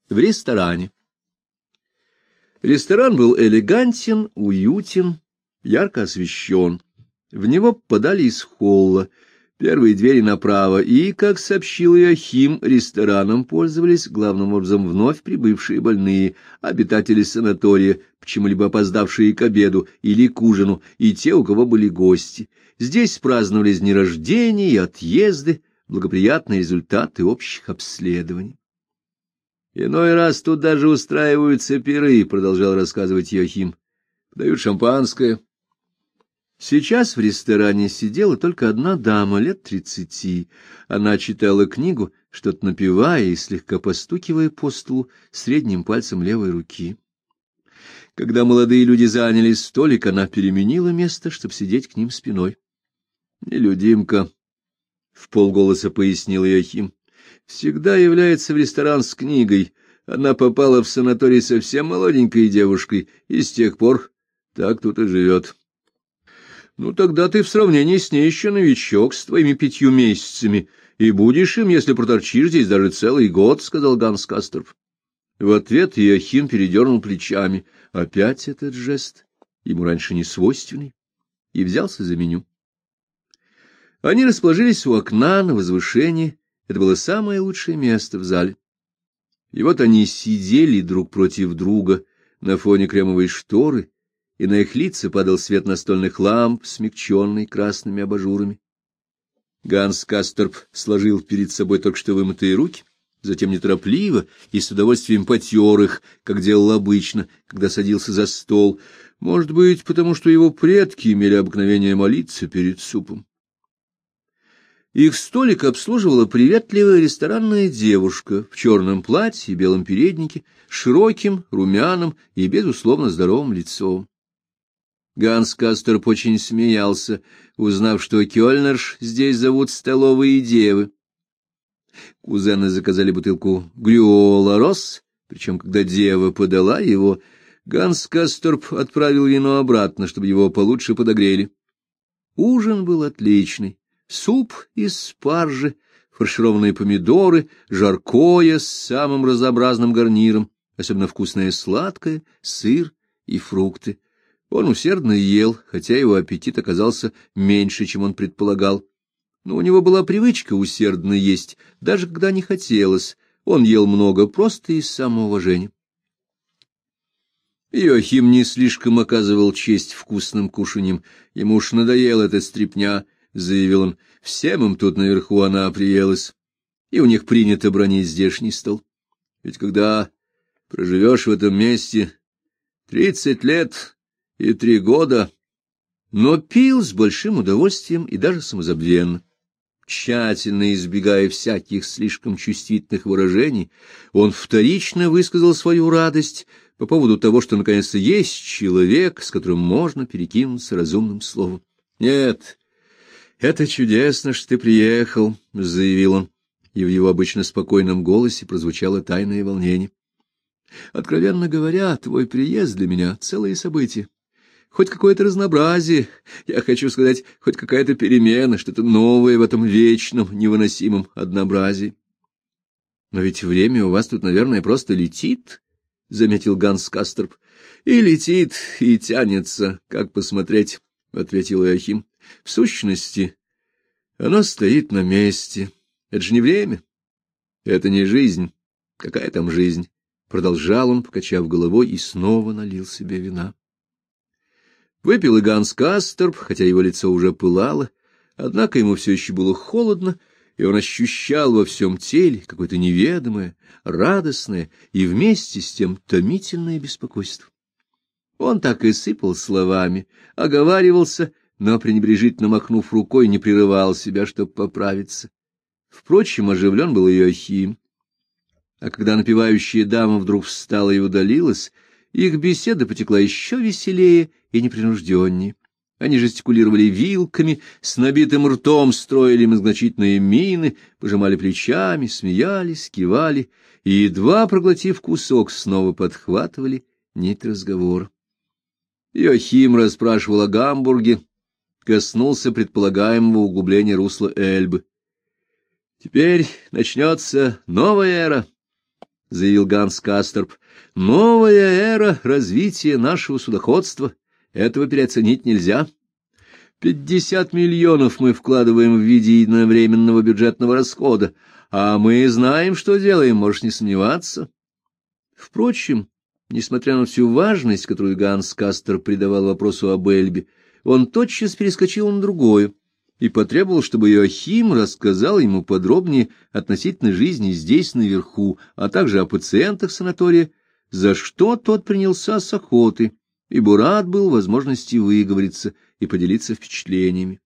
в ресторане. Ресторан был элегантен, уютен, ярко освещен. В него попадали из холла, первые двери направо, и, как сообщил Иоахим, рестораном пользовались главным образом вновь прибывшие больные, обитатели санатория, почему-либо опоздавшие к обеду или к ужину, и те, у кого были гости. Здесь праздновались дни рождения и отъезды, благоприятные результаты общих обследований. «Иной раз тут даже устраиваются пиры», — продолжал рассказывать Иоахим. «Подают шампанское». Сейчас в ресторане сидела только одна дама лет 30. Она читала книгу, что-то напевая и слегка постукивая по столу средним пальцем левой руки. Когда молодые люди заняли столик, она переменила место, чтобы сидеть к ним спиной. «Нелюдимка», — вполголоса пояснил Иоахим, — «всегда является в ресторан с книгой. Она попала в санаторий совсем молоденькой девушкой, и с тех пор так тут и живет». «Ну, тогда ты в сравнении с ней еще новичок с твоими 5 месяцами, и будешь им, если проторчишь здесь даже целый год», — сказал Ганс Касторп. В ответ Иоахим передернул плечами. Опять этот жест, ему раньше не свойственный, и взялся за меню. Они расположились у окна на возвышении. Это было самое лучшее место в зале. И вот они сидели друг против друга на фоне кремовой шторы, и на их лица падал свет настольных ламп, смягченный красными абажурами. Ганс Касторп сложил перед собой только что вымытые руки, затем неторопливо и с удовольствием потер их, как делал обычно, когда садился за стол, может быть, потому что его предки имели обыкновение молиться перед супом. Их столик обслуживала приветливая ресторанная девушка в черном платье и белом переднике, широким, румяным и, безусловно, здоровым лицом. Ганс Касторп очень смеялся, узнав, что кёльнерш здесь зовут столовые девы. Кузены заказали бутылку Грюола Росс, причем, когда дева подала его, Ганс Касторп отправил вино обратно, чтобы его получше подогрели. Ужин был отличный. Суп из спаржи, фаршированные помидоры, жаркое с самым разнообразным гарниром, особенно вкусное сладкое, сыр и фрукты. Он усердно ел, хотя его аппетит оказался меньше, чем он предполагал. Но у него была привычка усердно есть, даже когда не хотелось. Он ел много просто из самоуважения. Иоахим не слишком оказывал честь вкусным кушаньям. Ему уж надоела эта стряпня, — заявил он. Всем им тут наверху она приелась, и у них принято бранить здешний стол. Ведь когда проживешь в этом месте 30 лет и 3 года, но пил с большим удовольствием и даже самозабвенно. Тщательно избегая всяких слишком чувствительных выражений, он вторично высказал свою радость по поводу того, что наконец-то есть человек, с которым можно перекинуться разумным словом. — Нет, это чудесно, что ты приехал, — заявил он, и в его обычно спокойном голосе прозвучало тайное волнение. — Откровенно говоря, твой приезд для меня — целое событие. Хоть какое-то разнообразие, я хочу сказать, хоть какая-то перемена, что-то новое в этом вечном, невыносимом однообразии. — Но ведь время у вас тут, наверное, просто летит, — заметил Ганс Касторп. — И летит, и тянется, как посмотреть, — ответил Иоахим. — В сущности, оно стоит на месте. Это же не время. Это не жизнь. Какая там жизнь? — продолжал он, покачав головой, и снова налил себе вина. Выпил и Ганс Касторп, хотя его лицо уже пылало, однако ему все еще было холодно, и он ощущал во всем теле какое-то неведомое, радостное и вместе с тем томительное беспокойство. Он так и сыпал словами, оговаривался, но, пренебрежительно махнув рукой, не прерывал себя, чтобы поправиться. Впрочем, оживлен был Иоахим. А когда напевающая дама вдруг встала и удалилась, их беседа потекла еще веселее и непринужденнее. Они жестикулировали вилками, с набитым ртом строили многозначительные мины, пожимали плечами, смеялись, кивали, и, едва проглотив кусок, снова подхватывали нить разговора. Иоахим расспрашивал о Гамбурге, коснулся предполагаемого углубления русла Эльбы. — Теперь начнется новая эра, — заявил Ганс Касторп. — Новая эра развития нашего судоходства. Этого переоценить нельзя. 50 миллионов мы вкладываем в виде единовременного бюджетного расхода, а мы знаем, что делаем, можешь не сомневаться. Впрочем, несмотря на всю важность, которую Ганс Касторп придавал вопросу об Эльбе, он тотчас перескочил на другое и потребовал, чтобы Иоахим рассказал ему подробнее относительно жизни здесь, наверху, а также о пациентах санатория, за что тот принялся с охоты, ибо рад был возможности выговориться и поделиться впечатлениями.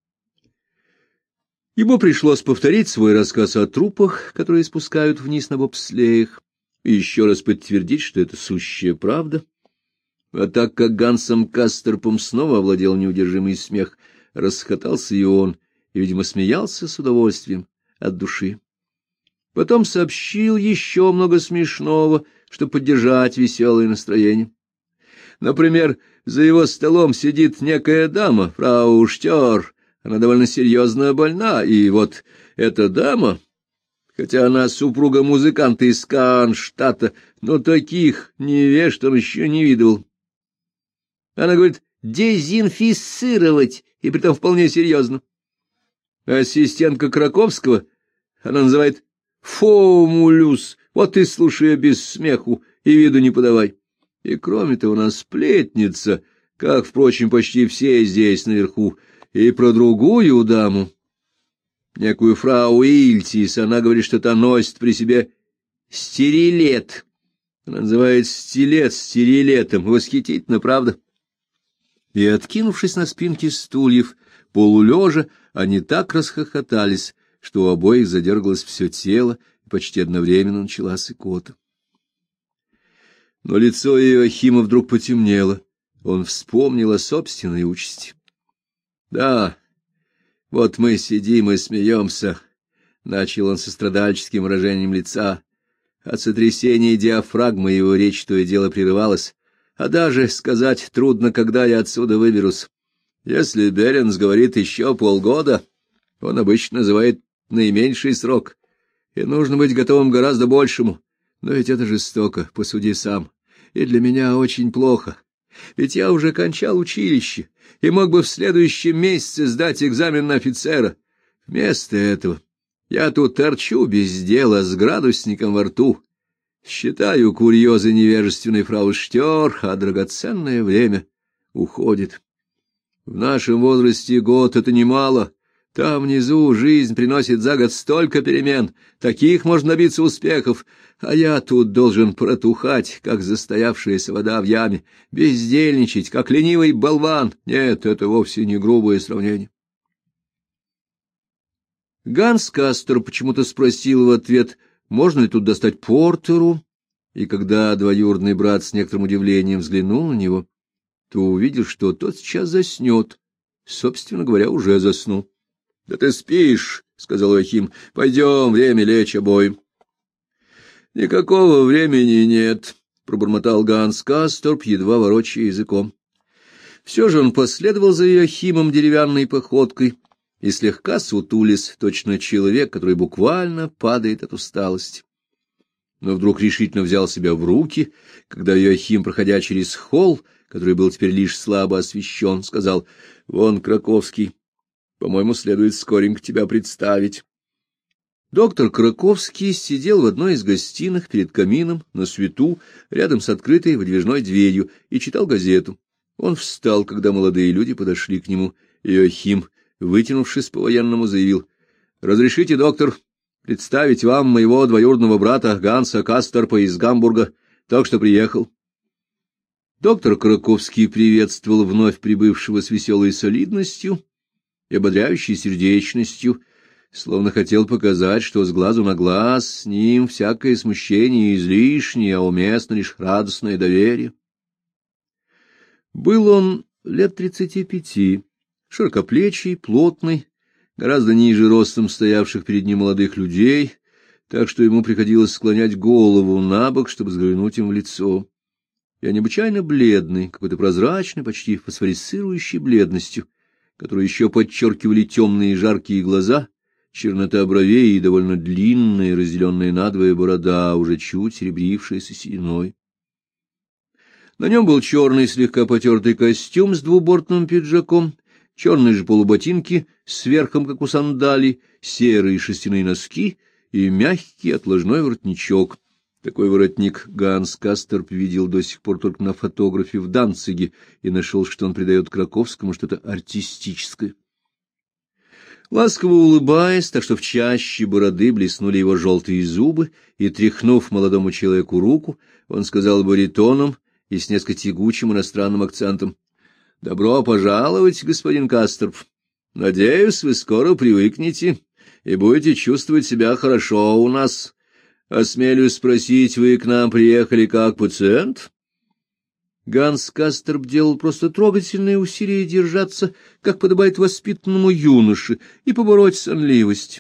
Ему пришлось повторить свой рассказ о трупах, которые спускают вниз на бобслеях, и еще раз подтвердить, что это сущая правда. А так как Гансом Касторпом снова овладел неудержимый смех, расхохотался и он, и, видимо, смеялся с удовольствием от души. Потом сообщил еще много смешного, чтобы поддержать веселое настроение. Например, за его столом сидит некая дама, фрау Штёр. Она довольно серьезно больна, и вот эта дама, хотя она супруга музыканта из Кронштадта, но таких невежд он еще не видывал. Она говорит «дезинфицировать», и притом вполне серьезно. Ассистентка Краковского она называет «фомулюс», вот и слушай без смеху, и виду не подавай. И кроме того, у нас сплетница, как, впрочем, почти все здесь наверху, и про другую даму, некую фрау Ильтис, она говорит, что та носит при себе стерилет. Она называет стилет стерилетом. Восхитительно, правда? И, откинувшись на спинки стульев, полулежа, они так расхохотались, что у обоих задергалось все тело, и почти одновременно началась икота. Но лицо Иоахима вдруг потемнело. Он вспомнил о собственной участи. — Да, вот мы сидим и смеемся, — начал он со страдальческим выражением лица. От сотрясения диафрагмы его речь то и дело прерывалась. А даже сказать трудно, когда я отсюда выберусь. Если Беренс говорит еще полгода, он обычно называет наименьший срок, и нужно быть готовым к гораздо большему. Но ведь это жестоко, посуди сам, и для меня очень плохо. Ведь я уже кончал училище и мог бы в следующем месяце сдать экзамен на офицера. Вместо этого я тут торчу без дела с градусником во рту. Считаю курьезы невежественной фрау Штёр, а драгоценное время уходит. В нашем возрасте год — это немало. Там внизу жизнь приносит за год столько перемен, таких можно добиться успехов, а я тут должен протухать, как застоявшаяся вода в яме, бездельничать, как ленивый болван. Нет, это вовсе не грубое сравнение. Ганс Кастор почему-то спросил в ответ, можно ли тут достать портеру, и когда двоюродный брат с некоторым удивлением взглянул на него, то увидел, что тот сейчас заснет, собственно говоря, уже заснул. — Да ты спишь, — сказал Иоахим, — пойдем, время лечь обоим. — Никакого времени нет, — пробормотал Ганс Касторп, едва ворочая языком. Все же он последовал за Иоахимом деревянной походкой и слегка сутулись, точно человек, который буквально падает от усталости. Но вдруг решительно взял себя в руки, когда Иоахим, проходя через холл, который был теперь лишь слабо освещен, сказал: — Вон Краковский. По-моему, следует скоренько тебя представить. Доктор Краковский сидел в одной из гостиных перед камином, на свету, рядом с открытой выдвижной дверью, и читал газету. Он встал, когда молодые люди подошли к нему. Иоахим, вытянувшись по-военному, заявил: — Разрешите, доктор, представить вам моего двоюродного брата Ганса Касторпа из Гамбурга, только что приехал. Доктор Краковский приветствовал вновь прибывшего с веселой солидностью и ободряющей сердечностью, словно хотел показать, что с глазу на глаз с ним всякое смущение излишнее, а уместно лишь радостное доверие. Был он лет 35, широкоплечий, плотный, гораздо ниже ростом стоявших перед ним молодых людей, так что ему приходилось склонять голову на бок, чтобы взглянуть им в лицо. И необычайно бледный, какой-то прозрачный, почти фосфорицирующей бледностью, которую еще подчеркивали темные жаркие глаза чернота бровей и довольно длинная, разделенная надвое борода, уже чуть серебрившаяся сединой. На нем был черный слегка потертый костюм с двубортным пиджаком, черные же полуботинки с верхом, как у сандалий, серые шерстяные носки и мягкий отложной воротничок. Такой воротник Ганс Касторп видел до сих пор только на фотографе в Данциге и нашел, что он придает Краковскому что-то артистическое. Ласково улыбаясь, так что в чаще бороды блеснули его желтые зубы, и, тряхнув молодому человеку руку, он сказал баритоном и с несколько тягучим иностранным акцентом: «Добро пожаловать, господин Касторп. Надеюсь, вы скоро привыкнете и будете чувствовать себя хорошо у нас. Осмелюсь спросить, вы к нам приехали как пациент?» Ганс Касторп делал просто трогательные усилия держаться, как подобает воспитанному юноше, и побороть сонливость.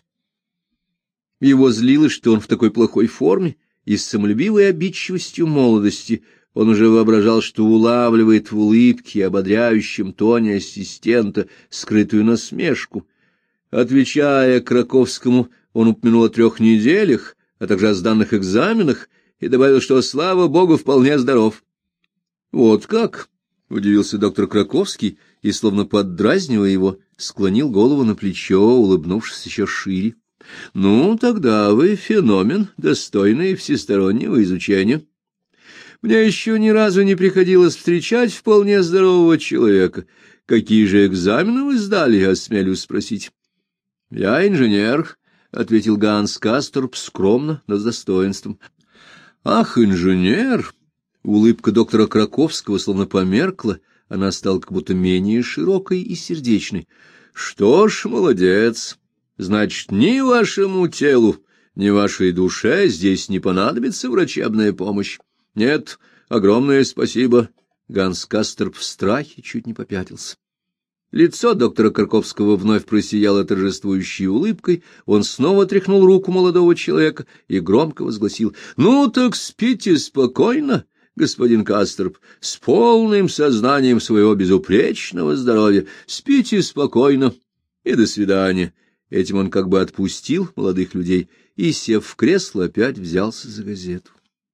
Его злило, что он в такой плохой форме, и с самолюбивой обидчивостью молодости он уже воображал, что улавливает в улыбке и ободряющем тоне ассистента скрытую насмешку. Отвечая Краковскому, он упомянул о 3 неделях, а также о сданных экзаменах, и добавил, что, слава богу, вполне здоров. — Вот как? — удивился доктор Краковский и, словно поддразнивая его, склонил голову на плечо, улыбнувшись еще шире. — Ну, тогда вы феномен, достойный всестороннего изучения. Мне еще ни разу не приходилось встречать вполне здорового человека. Какие же экзамены вы сдали, осмелюсь спросить? — Я инженер, — ответил Ганс Касторп скромно, но с достоинством. — Ах, инженер! Улыбка доктора Краковского словно померкла, она стала как будто менее широкой и сердечной. — Что ж, молодец! Значит, ни вашему телу, ни вашей душе здесь не понадобится врачебная помощь. Нет, огромное спасибо. Ганс Касторп в страхе чуть не попятился. Лицо доктора Краковского вновь просияло торжествующей улыбкой, он снова тряхнул руку молодого человека и громко возгласил: — Ну так спите спокойно, господин Касторп, с полным сознанием своего безупречного здоровья. Спите спокойно и до свидания. Этим он как бы отпустил молодых людей и, сев в кресло, опять взялся за газету.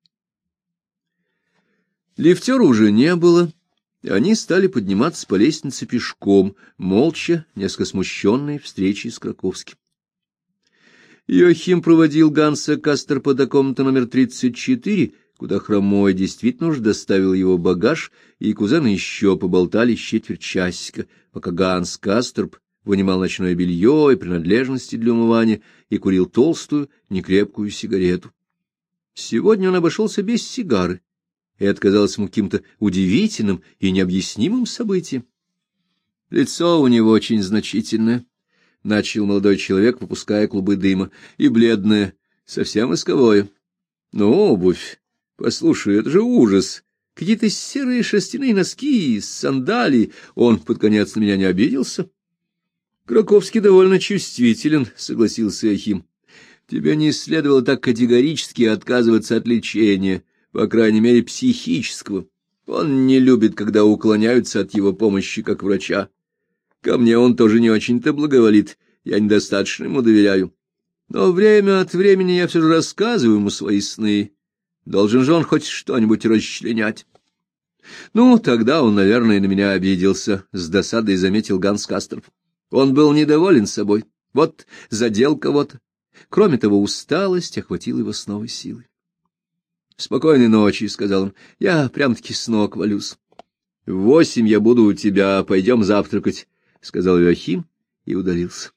Лифтера уже не было. Они стали подниматься по лестнице пешком, молча, несколько смущенные встречей с Краковским. Йохим проводил Ганса Касторпа до комнаты номер 34, куда хромой действительно уж доставил его багаж, и кузены еще поболтали с четверть часика, пока Ганс Касторп вынимал ночное белье и принадлежности для умывания и курил толстую, некрепкую сигарету. Сегодня он обошелся без сигары, и это казалось ему каким-то удивительным и необъяснимым событием. — Лицо у него очень значительное, — начал молодой человек, выпуская клубы дыма, — и бледное, совсем восковое. Но обувь, послушай, это же ужас! Какие-то серые шерстяные носки, сандалии. Он под конец на меня не обиделся? — Краковский довольно чувствителен, — согласился Йохим. — Тебе не следовало так категорически отказываться от лечения, по крайней мере, психического. Он не любит, когда уклоняются от его помощи, как врача. Ко мне он тоже не очень-то благоволит, я недостаточно ему доверяю. Но время от времени я все же рассказываю ему свои сны. Должен же он хоть что-нибудь расчленять. Ну, тогда он, наверное, на меня обиделся, — с досадой заметил Ганс Касторп. Он был недоволен собой, вот задел кого-то. Кроме того, усталость охватила его с новой силой. — Спокойной ночи, — сказал он, — я прям-таки с ног валюсь. — В 8 я буду у тебя, пойдем завтракать, — сказал Йохим и удалился.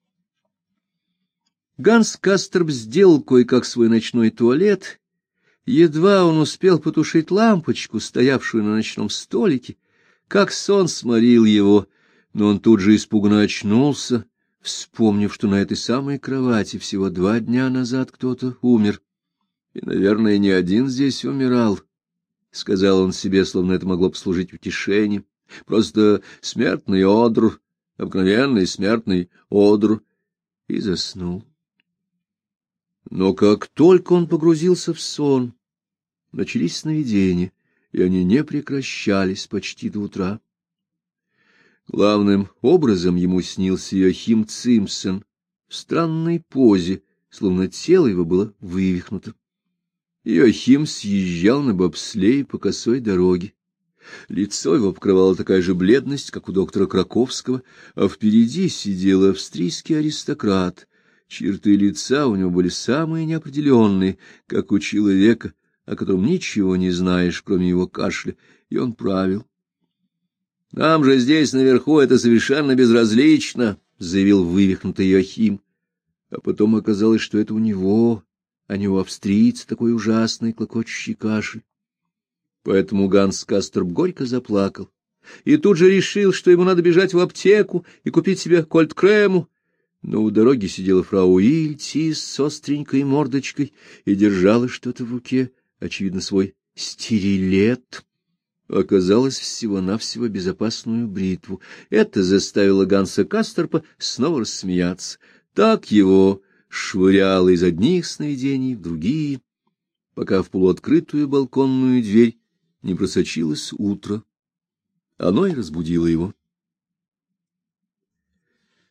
Ганс Касторп сделал кое-как свой ночной туалет. Едва он успел потушить лампочку, стоявшую на ночном столике, как сон сморил его, но он тут же испуганно очнулся, вспомнив, что на этой самой кровати всего 2 дня назад кто-то умер. И, наверное, не один здесь умирал, — сказал он себе, словно это могло послужить утешением. Просто смертный одр, обыкновенный смертный одр, и заснул. Но как только он погрузился в сон, начались сновидения, и они не прекращались почти до утра. Главным образом ему снился Йохим Цимпсон, в странной позе, словно тело его было вывихнуто. Иоахим съезжал на бобслее по косой дороге. Лицо его покрывала такая же бледность, как у доктора Краковского, а впереди сидел австрийский аристократ. Черты лица у него были самые неопределенные, как у человека, о котором ничего не знаешь, кроме его кашля, и он правил. — Нам же здесь наверху это совершенно безразлично, — заявил вывихнутый Иоахим. А потом оказалось, что это у него, а не у австрийца, такой ужасный клокочущий кашель. Поэтому Ганс Касторп горько заплакал и тут же решил, что ему надо бежать в аптеку и купить себе кольт-крему. Но у дороги сидела фрау Ильтис с остренькой мордочкой и держала что-то в руке, очевидно, свой стерилет. Оказалось всего-навсего безопасную бритву. Это заставило Ганса Касторпа снова рассмеяться. Так его швыряло из одних сновидений в другие, пока в полуоткрытую балконную дверь не просочилось утро. Оно и разбудило его.